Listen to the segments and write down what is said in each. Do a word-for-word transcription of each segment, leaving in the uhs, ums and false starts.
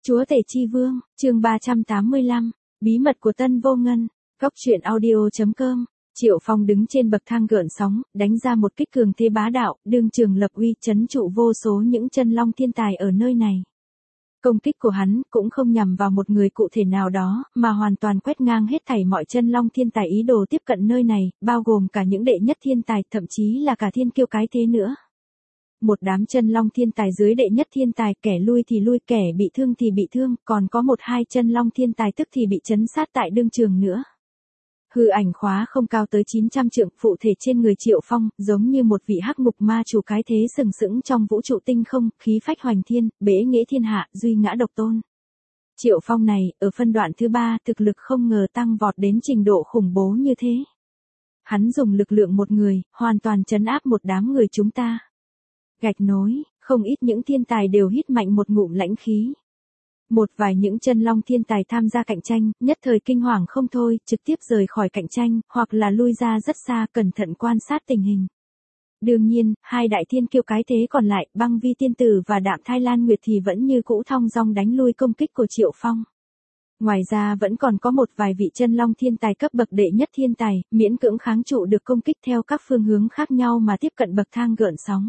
Chúa Tể Chi Vương, chương ba trăm tám mươi lăm, bí mật của Tân Vô Ngân, góc truyện audio chấm com. Triệu Phong đứng trên bậc thang gợn sóng, đánh ra một kích cường thế bá đạo, đương trường lập uy trấn trụ vô số những chân long thiên tài ở nơi này. Công kích của hắn cũng không nhằm vào một người cụ thể nào đó, mà hoàn toàn quét ngang hết thảy mọi chân long thiên tài ý đồ tiếp cận nơi này, bao gồm cả những đệ nhất thiên tài, thậm chí là cả thiên kiêu cái thế nữa. Một đám chân long thiên tài dưới đệ nhất thiên tài, kẻ lui thì lui, kẻ bị thương thì bị thương, còn có một hai chân long thiên tài tức thì bị chấn sát tại đương trường nữa. Hư ảnh khóa không cao tới chín trăm trượng, phụ thể trên người Triệu Phong, giống như một vị hắc ngục ma chủ cái thế sừng sững trong vũ trụ tinh không, khí phách hoành thiên, bế nghệ thiên hạ, duy ngã độc tôn. Triệu Phong này, ở phân đoạn thứ ba, thực lực không ngờ tăng vọt đến trình độ khủng bố như thế. Hắn dùng lực lượng một người, hoàn toàn trấn áp một đám người chúng ta. Gạch nối, không ít những thiên tài đều hít mạnh một ngụm lãnh khí. Một vài những chân long thiên tài tham gia cạnh tranh, nhất thời kinh hoàng không thôi, trực tiếp rời khỏi cạnh tranh, hoặc là lui ra rất xa, cẩn thận quan sát tình hình. Đương nhiên, hai đại thiên kiêu cái thế còn lại, Băng Vi tiên tử và Đạm Thai Lan Nguyệt thì vẫn như cũ thong dong đánh lui công kích của Triệu Phong. Ngoài ra vẫn còn có một vài vị chân long thiên tài cấp bậc đệ nhất thiên tài, miễn cưỡng kháng trụ được công kích theo các phương hướng khác nhau mà tiếp cận bậc thang gợn sóng.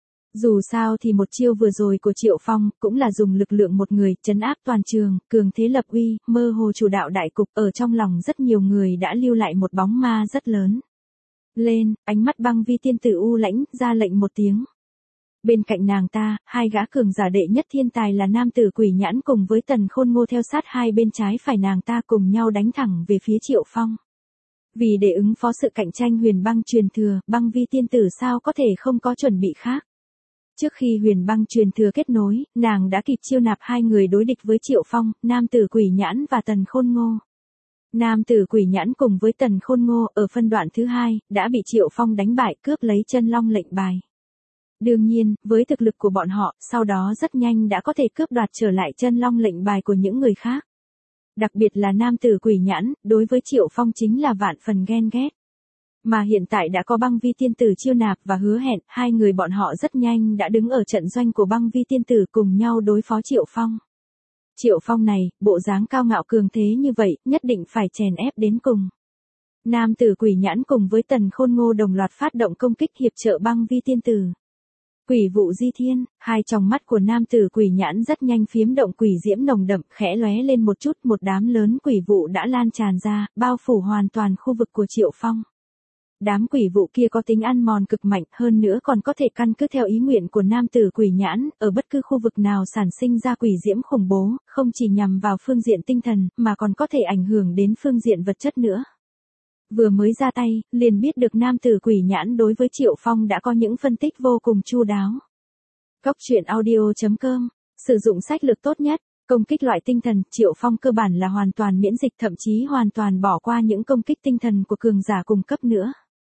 Dù sao thì một chiêu vừa rồi của Triệu Phong cũng là dùng lực lượng một người trấn áp toàn trường, cường thế lập uy, mơ hồ chủ đạo đại cục, ở trong lòng rất nhiều người đã lưu lại một bóng ma rất lớn. Lên, ánh mắt Băng Vi tiên tử u lãnh, ra lệnh một tiếng. Bên cạnh nàng ta, hai gã cường giả đệ nhất thiên tài là nam tử Quỷ Nhãn cùng với Tần Khôn Ngô theo sát hai bên trái phải nàng ta cùng nhau đánh thẳng về phía Triệu Phong. Vì để ứng phó sự cạnh tranh huyền băng truyền thừa, Băng Vi tiên tử sao có thể không có chuẩn bị khác. Trước khi huyền băng truyền thừa kết nối, nàng đã kịp chiêu nạp hai người đối địch với Triệu Phong, nam tử Quỷ Nhãn và Tần Khôn Ngô. Nam tử Quỷ Nhãn cùng với Tần Khôn Ngô ở phân đoạn thứ hai, đã bị Triệu Phong đánh bại cướp lấy chân long lệnh bài. Đương nhiên, với thực lực của bọn họ, sau đó rất nhanh đã có thể cướp đoạt trở lại chân long lệnh bài của những người khác. Đặc biệt là nam tử Quỷ Nhãn, đối với Triệu Phong chính là vạn phần ghen ghét. Mà hiện tại đã có Băng Vi tiên tử chiêu nạp và hứa hẹn, hai người bọn họ rất nhanh đã đứng ở trận doanh của Băng Vi tiên tử cùng nhau đối phó Triệu Phong. Triệu Phong này, bộ dáng cao ngạo cường thế như vậy, nhất định phải chèn ép đến cùng. Nam tử Quỷ Nhãn cùng với Tần Khôn Ngô đồng loạt phát động công kích hiệp trợ Băng Vi tiên tử. Quỷ vụ di thiên, hai tròng mắt của nam tử Quỷ Nhãn rất nhanh phiếm động quỷ diễm nồng đậm, khẽ lóe lên một chút, một đám lớn quỷ vụ đã lan tràn ra, bao phủ hoàn toàn khu vực của Triệu Phong. Đám quỷ vụ kia có tính ăn mòn cực mạnh, hơn nữa còn có thể căn cứ theo ý nguyện của nam tử Quỷ Nhãn, ở bất cứ khu vực nào sản sinh ra quỷ diễm khủng bố, không chỉ nhằm vào phương diện tinh thần, mà còn có thể ảnh hưởng đến phương diện vật chất nữa. Vừa mới ra tay, liền biết được nam tử Quỷ Nhãn đối với Triệu Phong đã có những phân tích vô cùng chu đáo. Góc truyện audio chấm com, sử dụng sách lược tốt nhất. Công kích loại tinh thần, Triệu Phong cơ bản là hoàn toàn miễn dịch, thậm chí hoàn toàn bỏ qua những công kích tinh thần của cường giả cùng cấp nữa.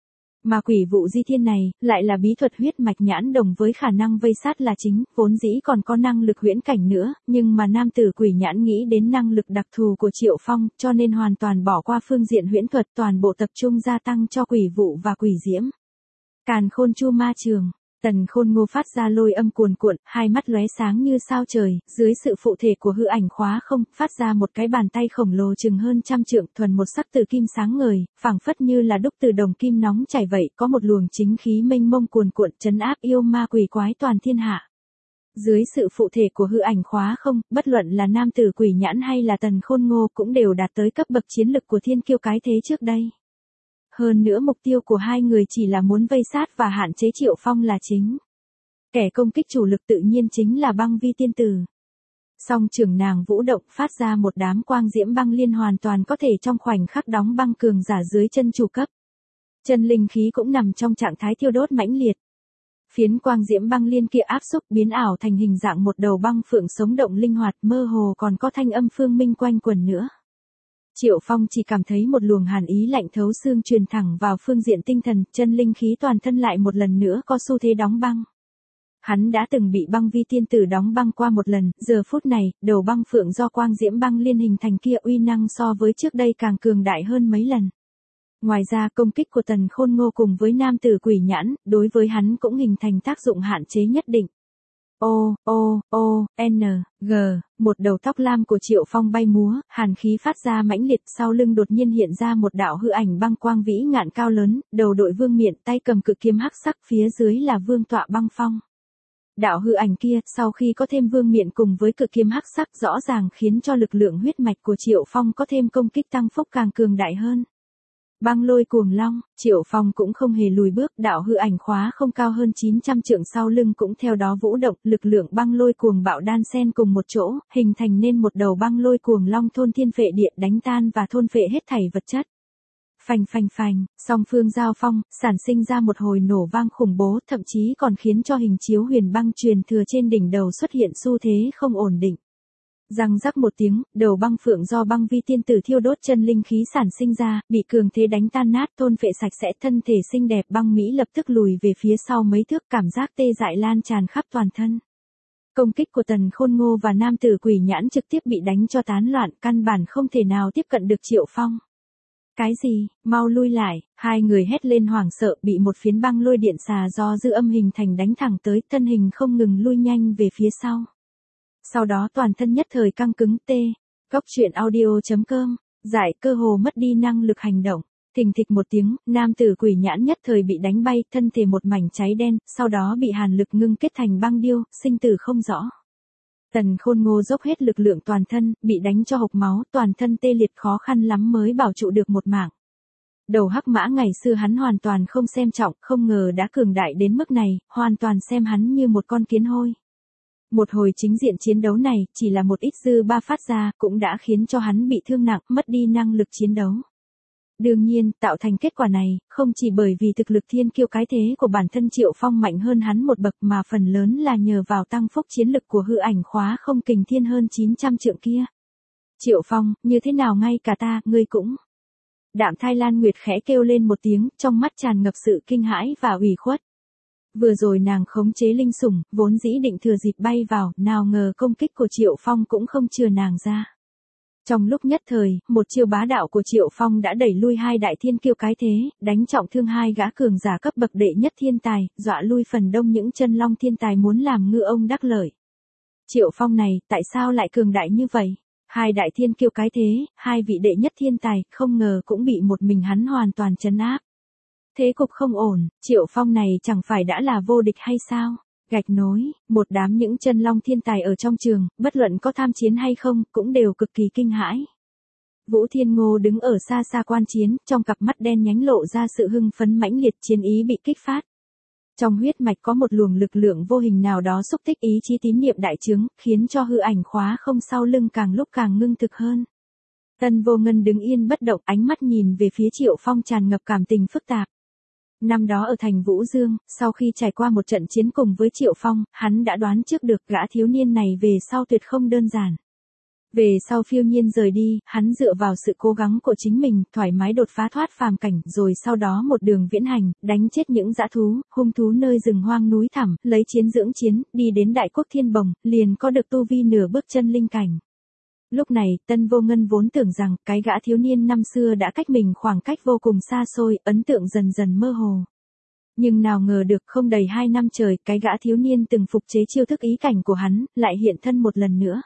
Mà quỷ vụ di thiên này, lại là bí thuật huyết mạch nhãn đồng với khả năng vây sát là chính, vốn dĩ còn có năng lực huyễn cảnh nữa, nhưng mà nam tử Quỷ Nhãn nghĩ đến năng lực đặc thù của Triệu Phong, cho nên hoàn toàn bỏ qua phương diện huyễn thuật, toàn bộ tập trung gia tăng cho quỷ vụ và quỷ diễm. Càn Khôn Chu Ma Trường. Tần Khôn Ngô phát ra lôi âm cuồn cuộn, hai mắt lóe sáng như sao trời, dưới sự phụ thể của hư ảnh khóa không, phát ra một cái bàn tay khổng lồ chừng hơn trăm trượng, thuần một sắc từ kim sáng ngời, phảng phất như là đúc từ đồng kim nóng chảy vậy, có một luồng chính khí mênh mông cuồn cuộn trấn áp yêu ma quỷ quái toàn thiên hạ. Dưới sự phụ thể của hư ảnh khóa không, bất luận là nam tử Quỷ Nhãn hay là Tần Khôn Ngô cũng đều đạt tới cấp bậc chiến lực của thiên kiêu cái thế trước đây. Hơn nữa mục tiêu của hai người chỉ là muốn vây sát và hạn chế Triệu Phong là chính. Kẻ công kích chủ lực tự nhiên chính là Băng Vi tiên tử. Song trưởng nàng vũ động phát ra một đám quang diễm băng liên hoàn toàn có thể trong khoảnh khắc đóng băng cường giả dưới chân chủ cấp. Chân linh khí cũng nằm trong trạng thái thiêu đốt mãnh liệt. Phiến quang diễm băng liên kia áp xúc biến ảo thành hình dạng một đầu băng phượng sống động linh hoạt, mơ hồ còn có thanh âm phương minh quanh quẩn nữa. Triệu Phong chỉ cảm thấy một luồng hàn ý lạnh thấu xương truyền thẳng vào phương diện tinh thần, chân linh khí toàn thân lại một lần nữa có xu thế đóng băng. Hắn đã từng bị Băng Vi tiên tử đóng băng qua một lần, giờ phút này, đầu băng phượng do quang diễm băng liên hình thành kia uy năng so với trước đây càng cường đại hơn mấy lần. Ngoài ra công kích của Tần Khôn Ngô cùng với nam tử Quỷ Nhãn, đối với hắn cũng hình thành tác dụng hạn chế nhất định. O, O, O, N, G, một đầu tóc lam của Triệu Phong bay múa, hàn khí phát ra mãnh liệt, sau lưng đột nhiên hiện ra một đạo hư ảnh băng quang vĩ ngạn cao lớn, đầu đội vương miện, tay cầm cự kiếm hắc sắc, phía dưới là vương tọa băng phong. Đạo hư ảnh kia, sau khi có thêm vương miện cùng với cự kiếm hắc sắc rõ ràng khiến cho lực lượng huyết mạch của Triệu Phong có thêm công kích tăng phúc càng cường đại hơn. Băng lôi cuồng long, Triệu Phong cũng không hề lùi bước, đạo hư ảnh khóa không cao hơn chín trăm trượng sau lưng cũng theo đó vũ động, lực lượng băng lôi cuồng bạo đan xen cùng một chỗ, hình thành nên một đầu băng lôi cuồng long thôn thiên phệ địa, đánh tan và thôn phệ hết thảy vật chất. Phành phành phành, song phương giao phong, sản sinh ra một hồi nổ vang khủng bố, thậm chí còn khiến cho hình chiếu huyền băng truyền thừa trên đỉnh đầu xuất hiện xu thế không ổn định. Răng rắc một tiếng, đầu băng phượng do băng vi tiên tử thiêu đốt chân linh khí sản sinh ra, bị cường thế đánh tan nát, thôn phệ sạch sẽ, thân thể xinh đẹp băng mỹ lập tức lùi về phía sau mấy thước, cảm giác tê dại lan tràn khắp toàn thân. Công kích của Tần Khôn Ngô và nam tử quỷ nhãn trực tiếp bị đánh cho tán loạn, căn bản không thể nào tiếp cận được Triệu Phong. Cái gì, mau lui lại, hai người hét lên hoảng sợ, bị một phiến băng lôi điện xà do dư âm hình thành đánh thẳng tới, thân hình không ngừng lui nhanh về phía sau. Sau đó toàn thân nhất thời căng cứng tê. Góc truyện audio chấm com, giải cơ hồ mất đi năng lực hành động. Thình thịch một tiếng, nam tử quỷ nhãn nhất thời bị đánh bay, thân thể một mảnh cháy đen, sau đó bị hàn lực ngưng kết thành băng điêu, sinh tử không rõ. Tần Khôn Ngô dốc hết lực lượng toàn thân, bị đánh cho hộc máu, toàn thân tê liệt khó khăn lắm mới bảo trụ được một mạng. Đầu hắc mã ngày xưa hắn hoàn toàn không xem trọng, không ngờ đã cường đại đến mức này, hoàn toàn xem hắn như một con kiến hôi. Một hồi chính diện chiến đấu này, chỉ là một ít dư ba phát ra, cũng đã khiến cho hắn bị thương nặng, mất đi năng lực chiến đấu. Đương nhiên, tạo thành kết quả này, không chỉ bởi vì thực lực thiên kiêu cái thế của bản thân Triệu Phong mạnh hơn hắn một bậc mà phần lớn là nhờ vào tăng phúc chiến lực của hư ảnh khóa không kình thiên hơn chín trăm trượng kia. Triệu Phong, như thế nào ngay cả ta, ngươi cũng. Đạm Thai Lan Nguyệt khẽ kêu lên một tiếng, trong mắt tràn ngập sự kinh hãi và ủy khuất. Vừa rồi nàng khống chế linh sủng, vốn dĩ định thừa dịp bay vào, nào ngờ công kích của Triệu Phong cũng không chừa nàng ra. Trong lúc nhất thời, một chiêu bá đạo của Triệu Phong đã đẩy lui hai đại thiên kiêu cái thế, đánh trọng thương hai gã cường giả cấp bậc đệ nhất thiên tài, dọa lui phần đông những chân long thiên tài muốn làm ngư ông đắc lợi. Triệu Phong này, tại sao lại cường đại như vậy? Hai đại thiên kiêu cái thế, hai vị đệ nhất thiên tài, không ngờ cũng bị một mình hắn hoàn toàn trấn áp. Thế cục không ổn, Triệu Phong này chẳng phải đã là vô địch hay sao? Gạch nối, một đám những chân long thiên tài ở trong trường, bất luận có tham chiến hay không, cũng đều cực kỳ kinh hãi. Vũ Thiên Ngô đứng ở xa xa quan chiến, trong cặp mắt đen nhánh lộ ra sự hưng phấn mãnh liệt, chiến ý bị kích phát. Trong huyết mạch có một luồng lực lượng vô hình nào đó xúc tích ý chí tín niệm đại chứng, khiến cho hư ảnh khóa không sau lưng càng lúc càng ngưng thực hơn. Tân Vô Ngân đứng yên bất động, ánh mắt nhìn về phía Triệu Phong tràn ngập cảm tình phức tạp. Năm đó ở thành Vũ Dương, sau khi trải qua một trận chiến cùng với Triệu Phong, hắn đã đoán trước được gã thiếu niên này về sau tuyệt không đơn giản. Về sau phiêu nhiên rời đi, hắn dựa vào sự cố gắng của chính mình, thoải mái đột phá thoát phàm cảnh, rồi sau đó một đường viễn hành, đánh chết những dã thú, hung thú nơi rừng hoang núi thẳm, lấy chiến dưỡng chiến, đi đến Đại Quốc Thiên Bồng, liền có được tu vi nửa bước chân linh cảnh. Lúc này, Tân Vô Ngân vốn tưởng rằng, cái gã thiếu niên năm xưa đã cách mình khoảng cách vô cùng xa xôi, ấn tượng dần dần mơ hồ. Nhưng nào ngờ được không đầy hai năm trời, cái gã thiếu niên từng phục chế chiêu thức ý cảnh của hắn, lại hiện thân một lần nữa.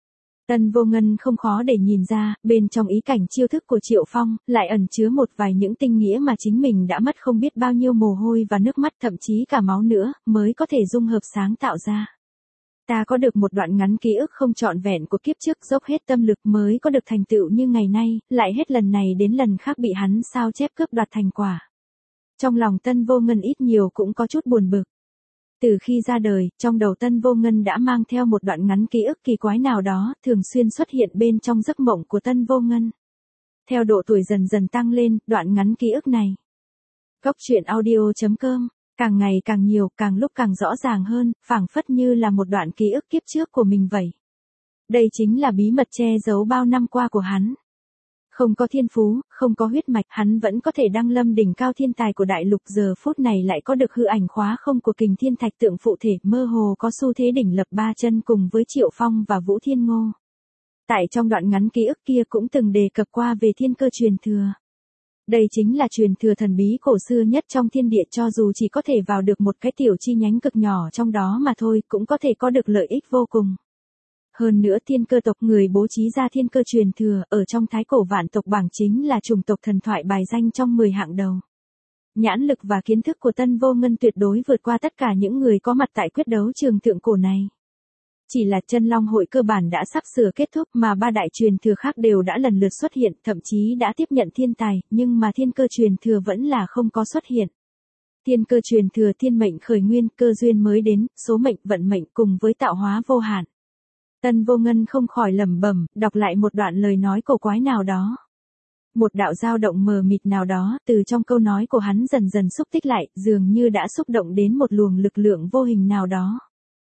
Tân Vô Ngân không khó để nhìn ra, bên trong ý cảnh chiêu thức của Triệu Phong, lại ẩn chứa một vài những tinh nghĩa mà chính mình đã mất không biết bao nhiêu mồ hôi và nước mắt, thậm chí cả máu nữa, mới có thể dung hợp sáng tạo ra. Ta có được một đoạn ngắn ký ức không trọn vẹn của kiếp trước, dốc hết tâm lực mới có được thành tựu như ngày nay, lại hết lần này đến lần khác bị hắn sao chép cướp đoạt thành quả. Trong lòng Tân Vô Ngân ít nhiều cũng có chút buồn bực. Từ khi ra đời, trong đầu Tân Vô Ngân đã mang theo một đoạn ngắn ký ức kỳ quái nào đó, thường xuyên xuất hiện bên trong giấc mộng của Tân Vô Ngân. Theo độ tuổi dần dần tăng lên, đoạn ngắn ký ức này. Góc truyện audio chấm com, càng ngày càng nhiều, càng lúc càng rõ ràng hơn, phảng phất như là một đoạn ký ức kiếp trước của mình vậy. Đây chính là bí mật che giấu bao năm qua của hắn. Không có thiên phú, không có huyết mạch, hắn vẫn có thể đăng lâm đỉnh cao thiên tài của đại lục, giờ phút này lại có được hư ảnh khóa không của kình thiên thạch tượng phụ thể, mơ hồ có xu thế đỉnh lập ba chân cùng với Triệu Phong và Vũ Thiên Ngô. Tại trong đoạn ngắn ký ức kia cũng từng đề cập qua về thiên cơ truyền thừa. Đây chính là truyền thừa thần bí cổ xưa nhất trong thiên địa, cho dù chỉ có thể vào được một cái tiểu chi nhánh cực nhỏ trong đó mà thôi, cũng có thể có được lợi ích vô cùng. Hơn nữa thiên cơ tộc người bố trí ra thiên cơ truyền thừa, ở trong thái cổ vạn tộc bảng chính là chủng tộc thần thoại bài danh trong mười hạng đầu. Nhãn lực và kiến thức của Tân Vô Ngân tuyệt đối vượt qua tất cả những người có mặt tại quyết đấu trường thượng cổ này. Chỉ là chân long hội cơ bản đã sắp sửa kết thúc mà ba đại truyền thừa khác đều đã lần lượt xuất hiện, thậm chí đã tiếp nhận thiên tài, nhưng mà thiên cơ truyền thừa vẫn là không có xuất hiện. Thiên cơ truyền thừa thiên mệnh khởi nguyên, cơ duyên mới đến, số mệnh vận mệnh cùng với tạo hóa vô hạn. Tân Vô Ngân không khỏi lẩm bẩm, đọc lại một đoạn lời nói cổ quái nào đó. Một đạo dao động mờ mịt nào đó, từ trong câu nói của hắn dần dần xúc tích lại, dường như đã xúc động đến một luồng lực lượng vô hình nào đó.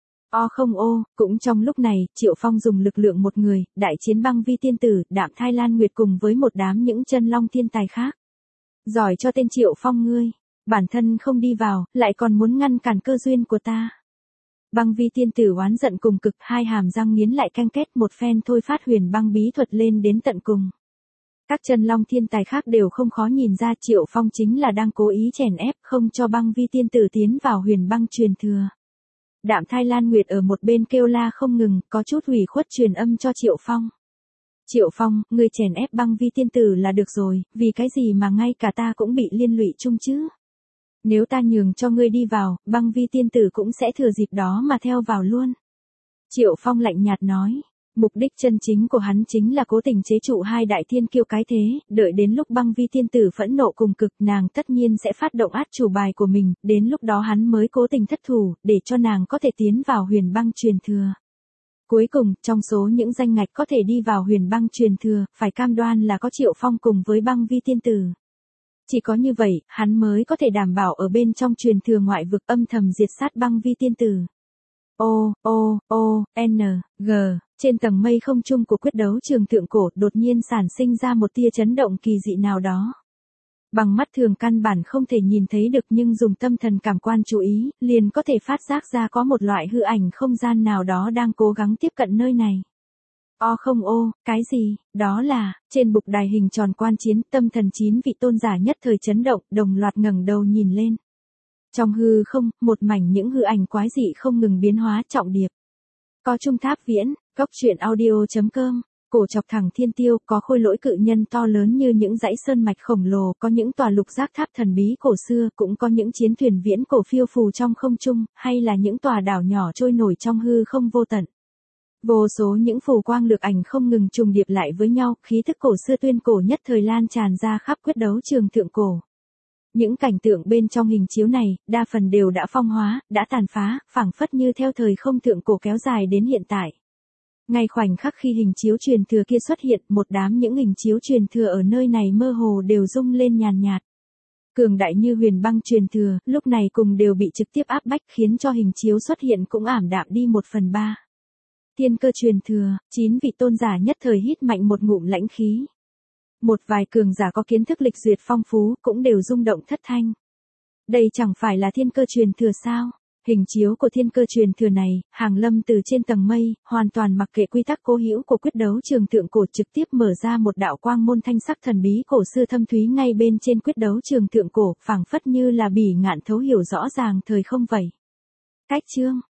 O không ô, cũng trong lúc này, Triệu Phong dùng lực lượng một người, đại chiến băng vi tiên tử, Đạm Thai Lan Nguyệt cùng với một đám những chân long thiên tài khác. Giỏi cho tên Triệu Phong ngươi, bản thân không đi vào, lại còn muốn ngăn cản cơ duyên của ta. Băng vi tiên tử oán giận cùng cực, hai hàm răng nghiến lại canh két, một phen thôi phát huyền băng bí thuật lên đến tận cùng. Các chân long thiên tài khác đều không khó nhìn ra Triệu Phong chính là đang cố ý chèn ép, không cho băng vi tiên tử tiến vào huyền băng truyền thừa. Đạm Thai Lan Nguyệt ở một bên kêu la không ngừng, có chút ủy khuất truyền âm cho Triệu Phong. Triệu Phong, ngươi chèn ép băng vi tiên tử là được rồi, vì cái gì mà ngay cả ta cũng bị liên lụy chung chứ? Nếu ta nhường cho ngươi đi vào, băng vi tiên tử cũng sẽ thừa dịp đó mà theo vào luôn. Triệu Phong lạnh nhạt nói. Mục đích chân chính của hắn chính là cố tình chế trụ hai đại thiên kiêu cái thế, đợi đến lúc băng vi tiên tử phẫn nộ cùng cực, nàng tất nhiên sẽ phát động át chủ bài của mình, đến lúc đó hắn mới cố tình thất thủ, để cho nàng có thể tiến vào huyền băng truyền thừa. Cuối cùng, trong số những danh ngạch có thể đi vào huyền băng truyền thừa, phải cam đoan là có Triệu Phong cùng với băng vi tiên tử. Chỉ có như vậy, hắn mới có thể đảm bảo ở bên trong truyền thừa ngoại vực âm thầm diệt sát băng vi tiên tử. O, O, O, N, G, trên tầng mây không trung của quyết đấu trường thượng cổ đột nhiên sản sinh ra một tia chấn động kỳ dị nào đó. Bằng mắt thường căn bản không thể nhìn thấy được nhưng dùng tâm thần cảm quan chú ý, liền có thể phát giác ra có một loại hư ảnh không gian nào đó đang cố gắng tiếp cận nơi này. O không ô, cái gì, đó là, trên bục đài hình tròn quan chiến, tâm thần chín vị tôn giả nhất thời chấn động, đồng loạt ngẩng đầu nhìn lên. Trong hư không, một mảnh những hư ảnh quái dị không ngừng biến hóa trọng điệp. Có trung tháp viễn, góc truyện audio chấm com, cổ chọc thẳng thiên tiêu, có khôi lỗi cự nhân to lớn như những dãy sơn mạch khổng lồ, có những tòa lục giác tháp thần bí cổ xưa, cũng có những chiến thuyền viễn cổ phiêu phù trong không trung, hay là những tòa đảo nhỏ trôi nổi trong hư không vô tận. Vô số những phù quang lược ảnh không ngừng trùng điệp lại với nhau, khí thức cổ xưa tuyên cổ nhất thời lan tràn ra khắp quyết đấu trường thượng cổ. Những cảnh tượng bên trong hình chiếu này, đa phần đều đã phong hóa, đã tàn phá, phảng phất như theo thời không thượng cổ kéo dài đến hiện tại. Ngay khoảnh khắc khi hình chiếu truyền thừa kia xuất hiện, một đám những hình chiếu truyền thừa ở nơi này mơ hồ đều rung lên nhàn nhạt. Cường đại như huyền băng truyền thừa, lúc này cùng đều bị trực tiếp áp bách khiến cho hình chiếu xuất hiện cũng ảm đạm đi một phần ba. Thiên cơ truyền thừa, chín vị tôn giả nhất thời hít mạnh một ngụm lãnh khí. Một vài cường giả có kiến thức lịch duyệt phong phú cũng đều rung động thất thanh. Đây chẳng phải là thiên cơ truyền thừa sao? Hình chiếu của thiên cơ truyền thừa này, hàng lâm từ trên tầng mây, hoàn toàn mặc kệ quy tắc cố hữu của quyết đấu trường thượng cổ trực tiếp mở ra một đạo quang môn thanh sắc thần bí cổ xưa thâm thúy ngay bên trên quyết đấu trường thượng cổ, phảng phất như là bỉ ngạn thấu hiểu rõ ràng thời không vậy. Cách chương